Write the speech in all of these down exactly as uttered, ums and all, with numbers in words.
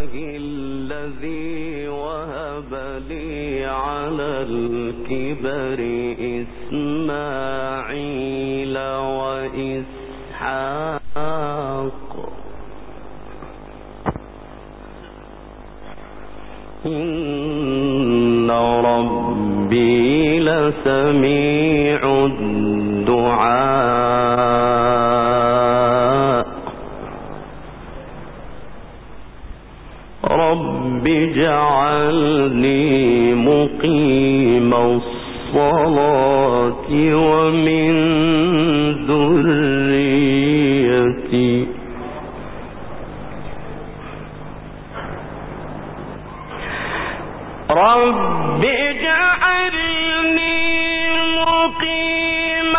الله الذي وهب لي على الكبر إسماعيل وإسحاق إن ربي لسميع الدعاء رب اجعلني مقيم الصلاة ومن ذريتي رب اجعلني مقيم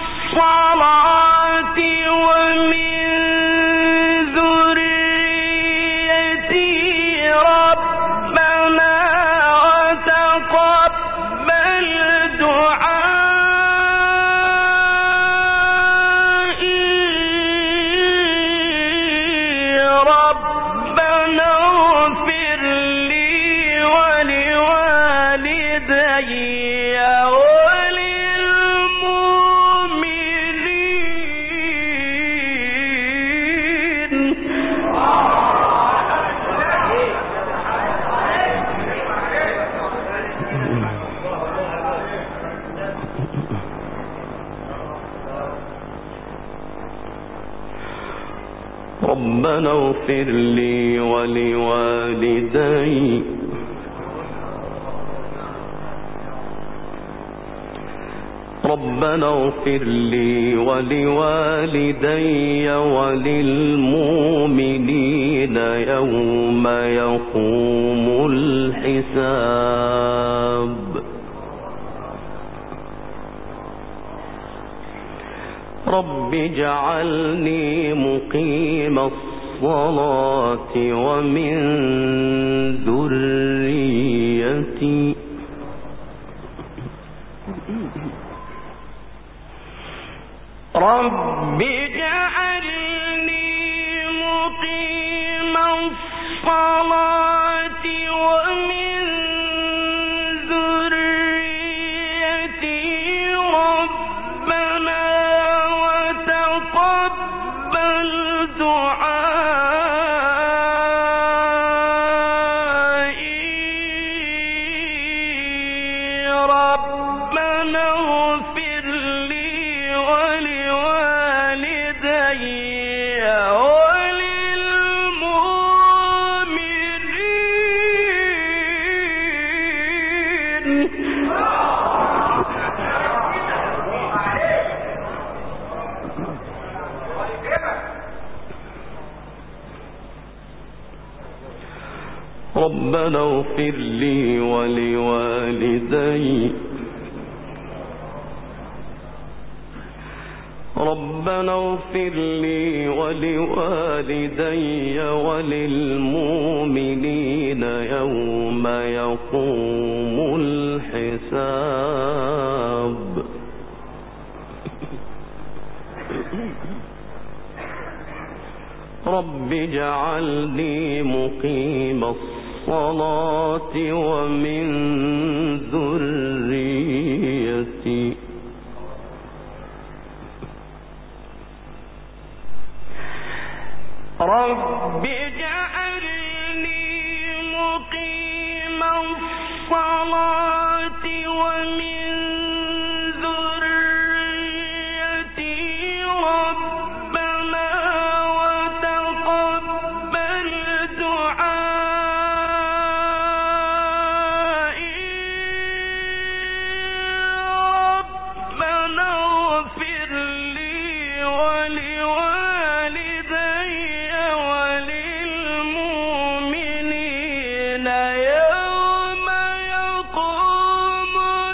الصلاة ومن ذريتي ربنا وتقبل دعائي ربنا اغفر لي ولوالدي ربنا اغفر لي ولوالدي ربنا اغفر لي ولوالدي وللمؤمنين يوم يقوم الحساب رب اجعلني مقيم الصلاة ومن ذريتي رب اجعلني مقيم الصلاة ومن ذريتي ربنا وتقبل دعائي ربنا اغفر لي ربنا اغفر لي ولوالدي ربنا اغفر لي ولوالدي وللمؤمنين يوم يقوم الحساب رب اجعلني مقيم الصلاة ومن ذريتي رب اجعلني مقيم الصلاة ومن ذريتي ربنا وتقبل دعائي ربنا اغفر لي ولوالدي وللمؤمنين يوم يقوم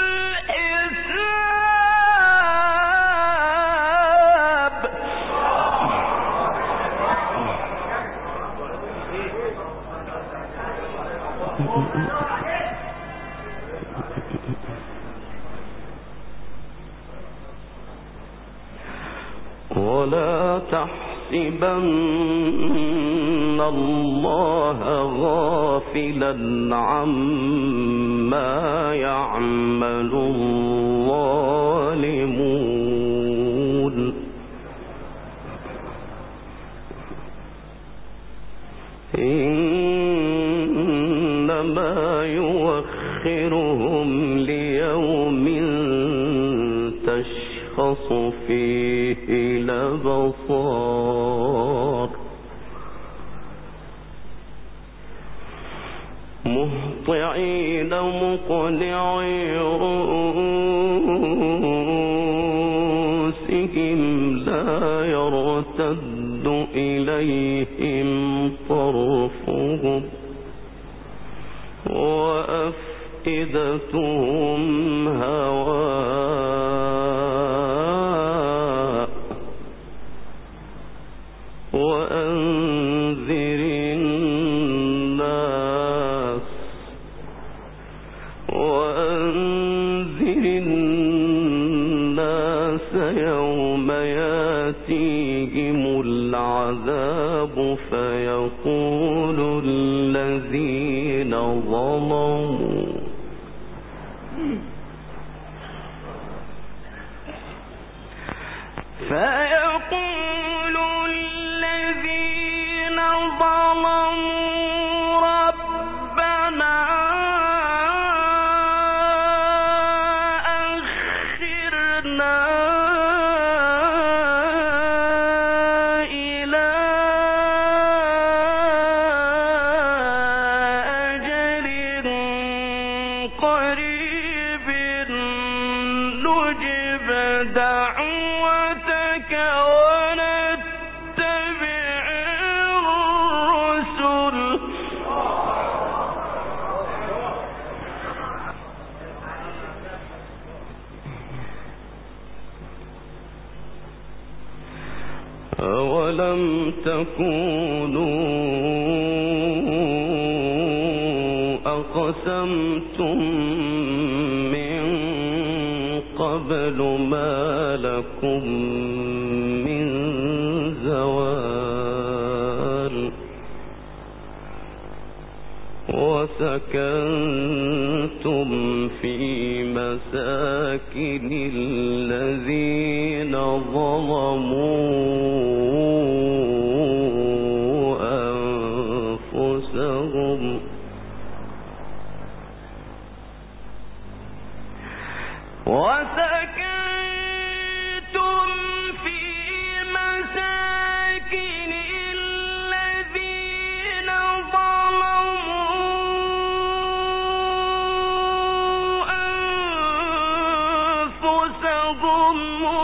الحساب ولا تحسبن تحسبن الله غافلا عما يعمل الظالمون إنما يؤخرهم ليوم تشخص فيه الأبصار مهطعين مقنعي رؤوسهم لا يرتد إليهم طرفهم وأفئدتهم هواء وأنذر الناس وأنذر الناس يوم يأتيهم العذاب فيقول الذين ظلموا فيقول الذين ظلموا ربنا أخرنا إلى أجل قريب نجب دعوتك ونتبع الرسل أولم تكونوا أقسمتم من قبل ما لكم من زوال وسكنتم في مساكن الذين ظلموا أنفسهم وسكنتم في مساكن الذين ظلموا أنفسهم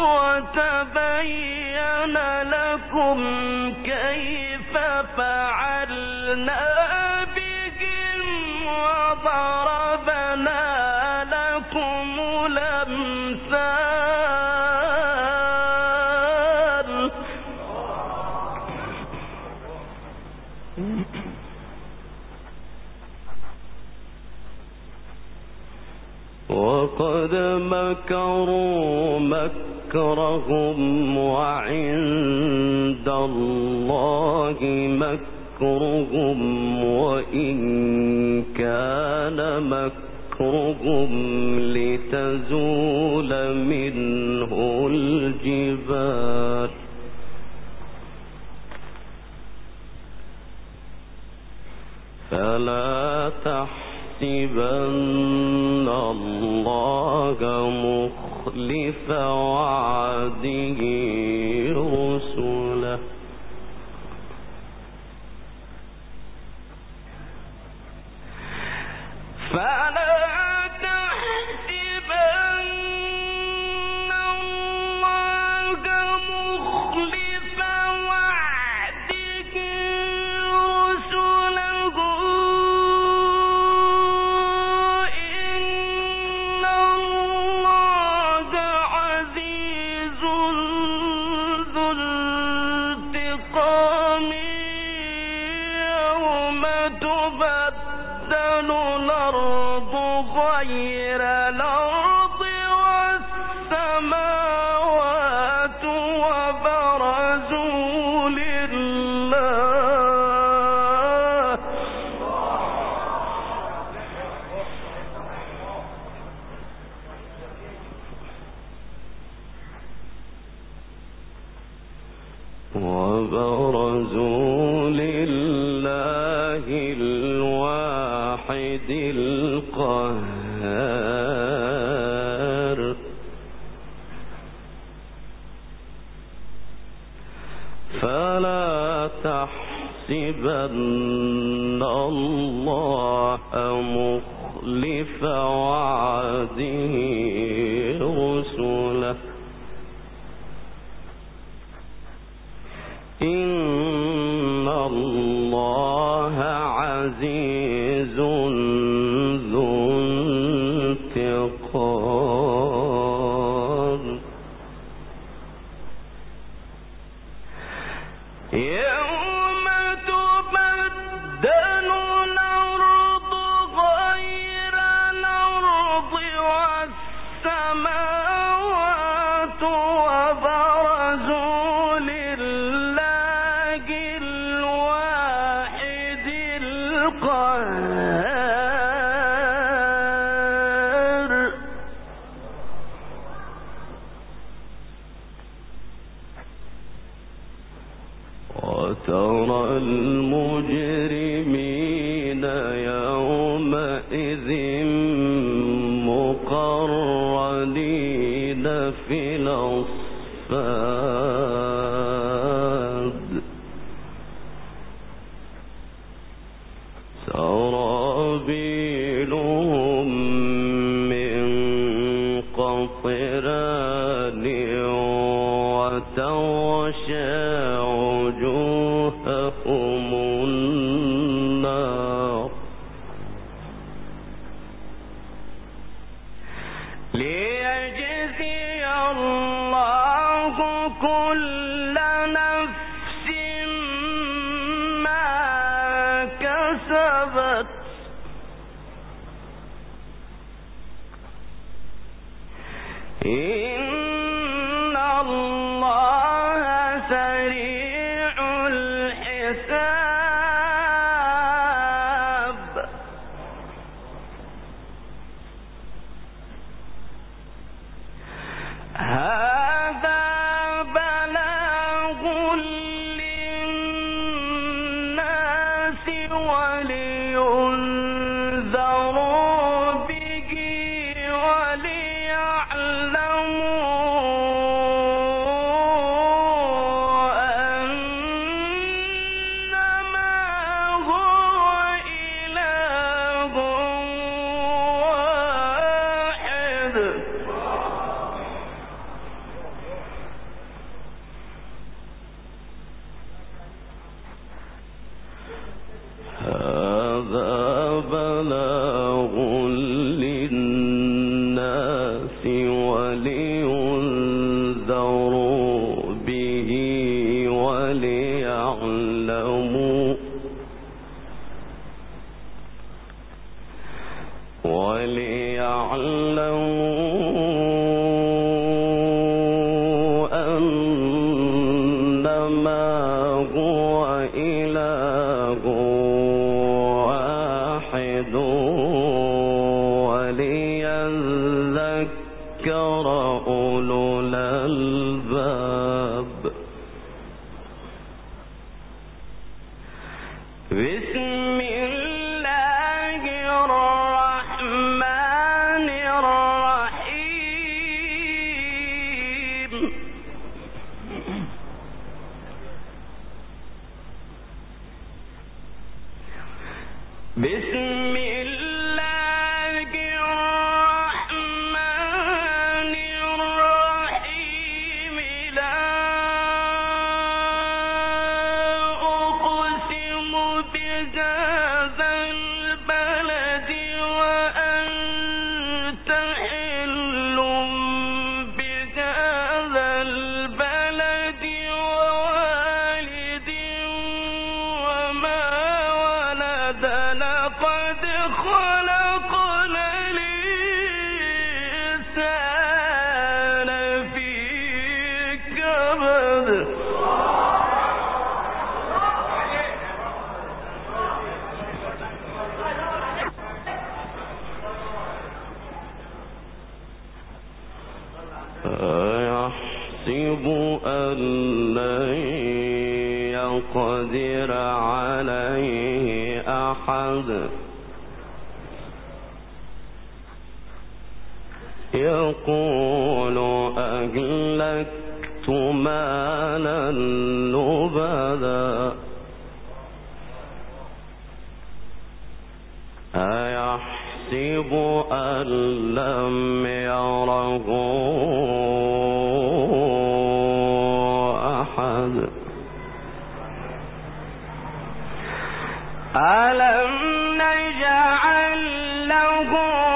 وتبين لكم كيف فعلنا بهم وضربنا لكم الأمثال وقد مكروا مكرهم وعند الله مكرهم وإن كان مكرهم لتزول منه الجبال فلا تحسبن الله مخلف وعده رسله فلا تحسبن الله مخلف وعده رسله إن الله عزيز ذو انتقام يوم تبدل الأرض غير الأرض والسماوات وبرزوا القهار فلا تحسبن الله مخلف وعده رسله إن الله عزيز ذو انتقام يوم تبدل الأرض غير الأرض والسماوات وبرزوا لله الواحد القهار وترى المجرمين يومئذ مقرنين في الأصفاد سرابيلهم من قطران وتغشى وجوههم النار ليجزي الله كل نفس ما كسبت إن الله سريع الحساب هذا بلاغ للناس ولينذروا به وليعلموا أنما هو إله واحد هذا بلاغ للناس ولينذروا به وليعلموا وليعلموا أنما هو إله واحد وليذكر أولو الألباب بسم الله الرحمن الرحيم بسم الله الرحمن الرحيم لا أقسم بهذا البلد وأنت حل بهذا البلد ووالد وما ولد لقد خلقنا الإنسان في كبد أيحسب أن لن يقدر عليه أحد يقول أهلكت مالا لبدا أيحسب أن لم يره أحد ألم نجعل له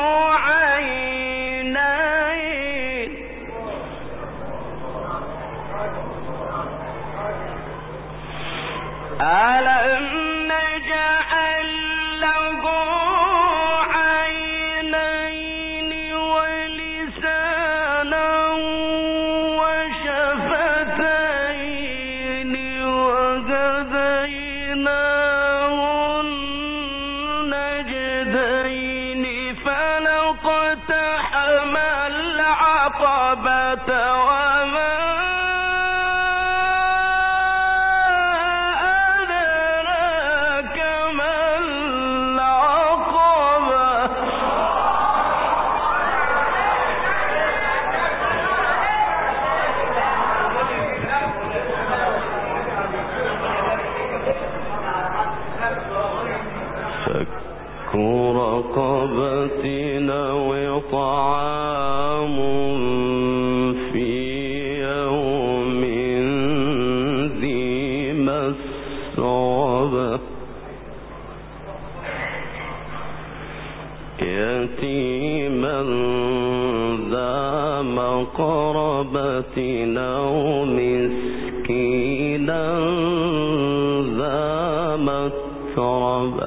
عينين ألم نجعل له عينين ولسانا وشفتين وهديناه النجدين فلاقتحم العقبة وما أدراك ما العقبة فك رقبة أو طعام في يوم ذي مسغبة يتيما ذا مقربة أو مسكينا ذا متربة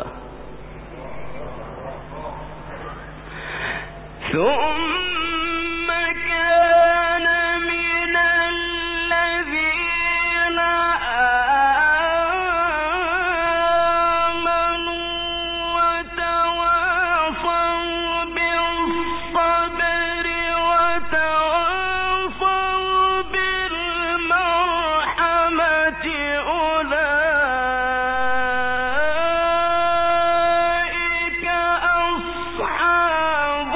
ثم كان من الذين آمنوا وتواصوا بالصبر وتواصوا بالمرحمة أولئك أصحاب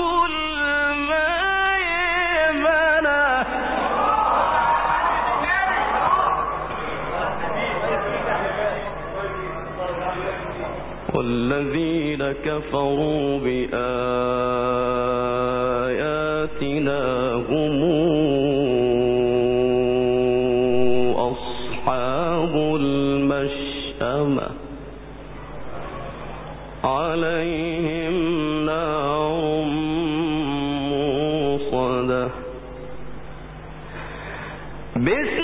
والذين كفروا بآياتنا هم أصحاب المشأمة عليهم نار موصدة بسم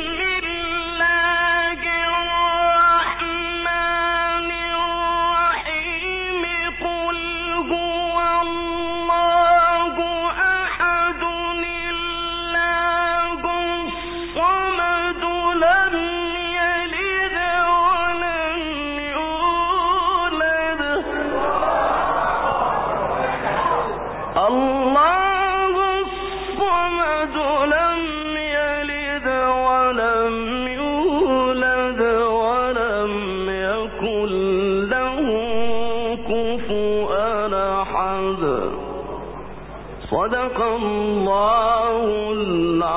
صدق الله العظيم.